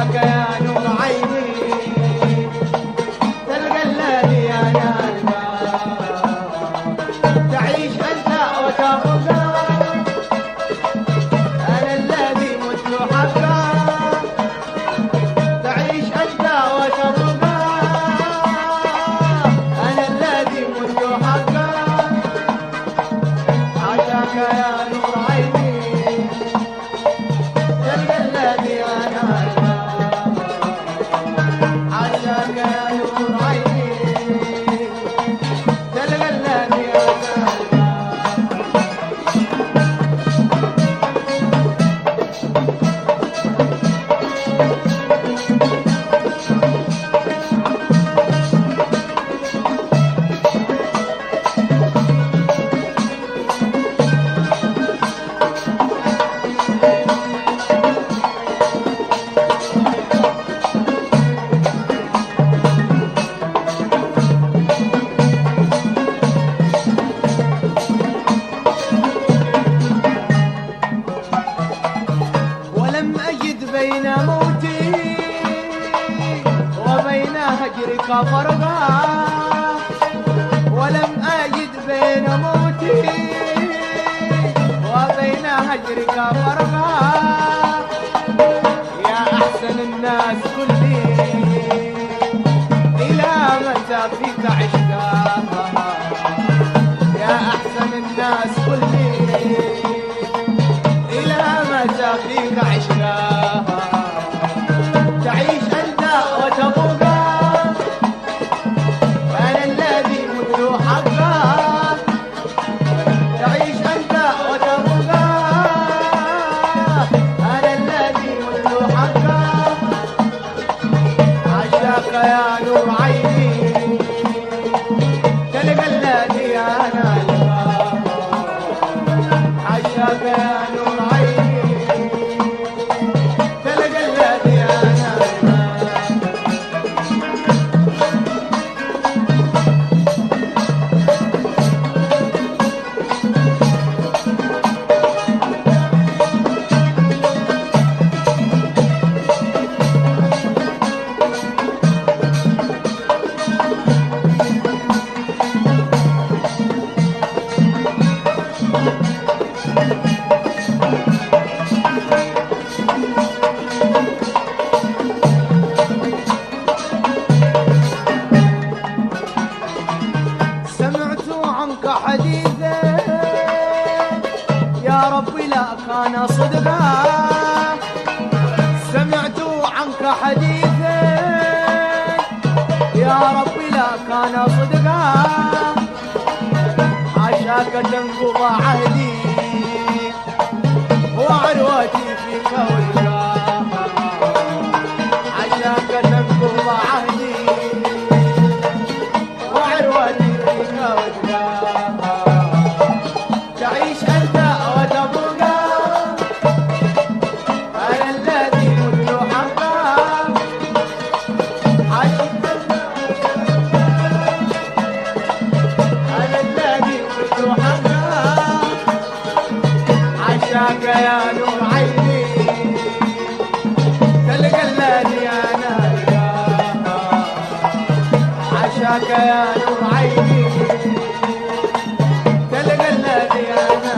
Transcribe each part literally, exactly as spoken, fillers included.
عشاك يا نور عيني تلقى الذي انا تعيش انت وتبقى انا الذي مت حقا تعيش انت وتبقى انا الذي مت حقا عشاك يا نور عيني تلقى الذي انا عشاك يا نور عيني تلقى الذي انا ولم أجد بين موتي وبين هجرك فرقا ولم أجد بين موتي وبين هجرك فرقا يا أحسن الناس كلي إلى متى فيك عشقا يا أحسن الناس كلي إلى متى فيك عشقا تعيش أنت وتبقى أنا الذي مت حقا تعيش أنت وتبقى أنا الذي مت حقا عشاك يا نور عيني تلقى الذي أنا عشاك يا نور عيني تلقى الذي انا سمعت عنك حديثا يا ربي لا كان صدقا سمعت عنك حديثا يا ربي لا كان صدقا عشاك تنقض عهدي وعروتي فيك وجها عشاك تنقض عهدي وعروتي فيك وجها تعيش انت وتبقى انا الذي مت حقا عشت انا الذي مت حقا عشاك يا نور عيني تلقى الذي انا عشاك يا نور عيني تلقى الذي انا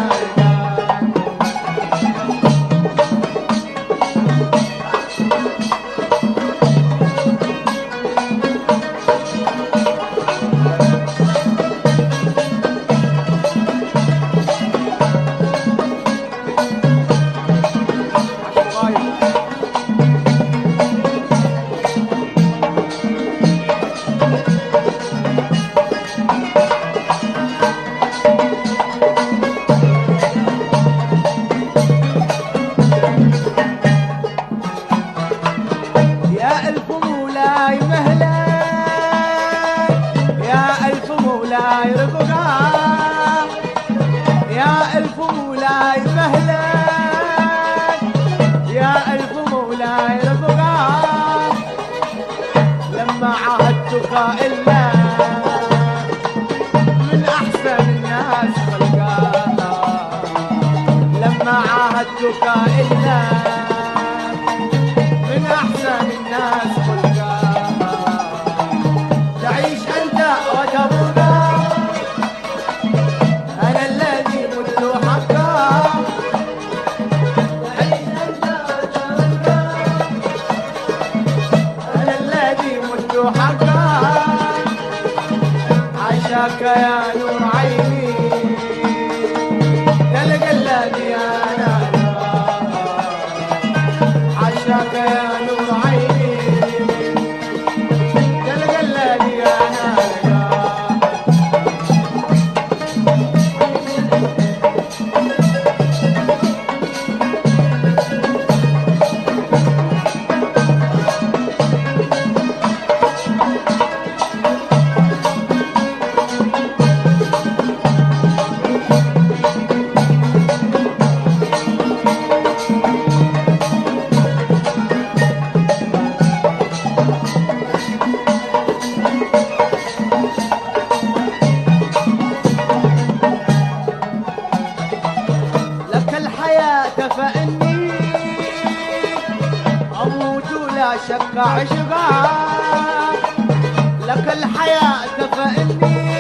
يا ألف مولاي مهلا يا ألف مولاي رفقا يا ألف مولاي مهلا يا ألف مولاي رفقا لما عاهدتك إلا من أحسن الناس خلقا لما عاهدتك إلا من أحسن يا نور عيني تلقى الذي انا القاه. لك الحياة فإني أموت لا شك عشقا. لك الحياة فإني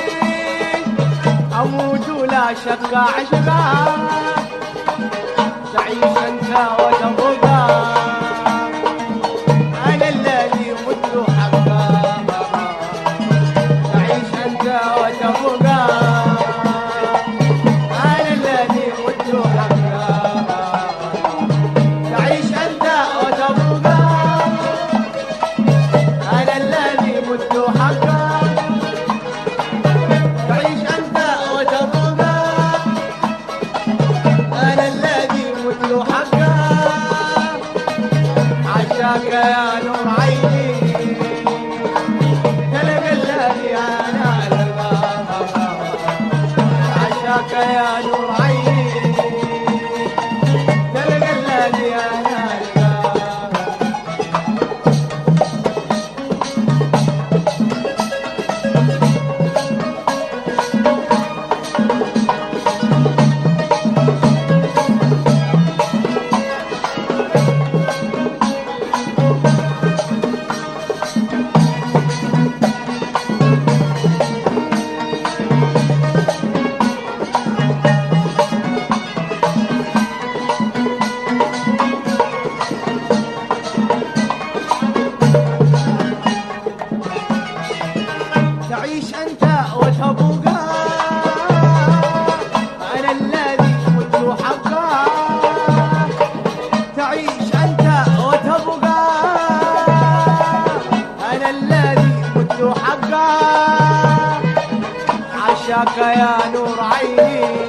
أموت لا شك عشقا. تعيش أنت وتبقى أنا الذي مت حقا. تعيش أنت وتبقى أنا الذي مت حقا. تعيش أنت وتبقى أنا الذي مت حقا. تعيش أنت وتبقى أنا الذي مت حقا. عشاك يا نور عيني تلقى الذي أنا ألقاه. عشاك يا نور عيني تلقى الذي أنا ألقاه. تعيش أنت وتبقى أنا الذي مت حقا. تعيش أنت وتبقى أنا الذي مت حقا. عشاك يا نور عيني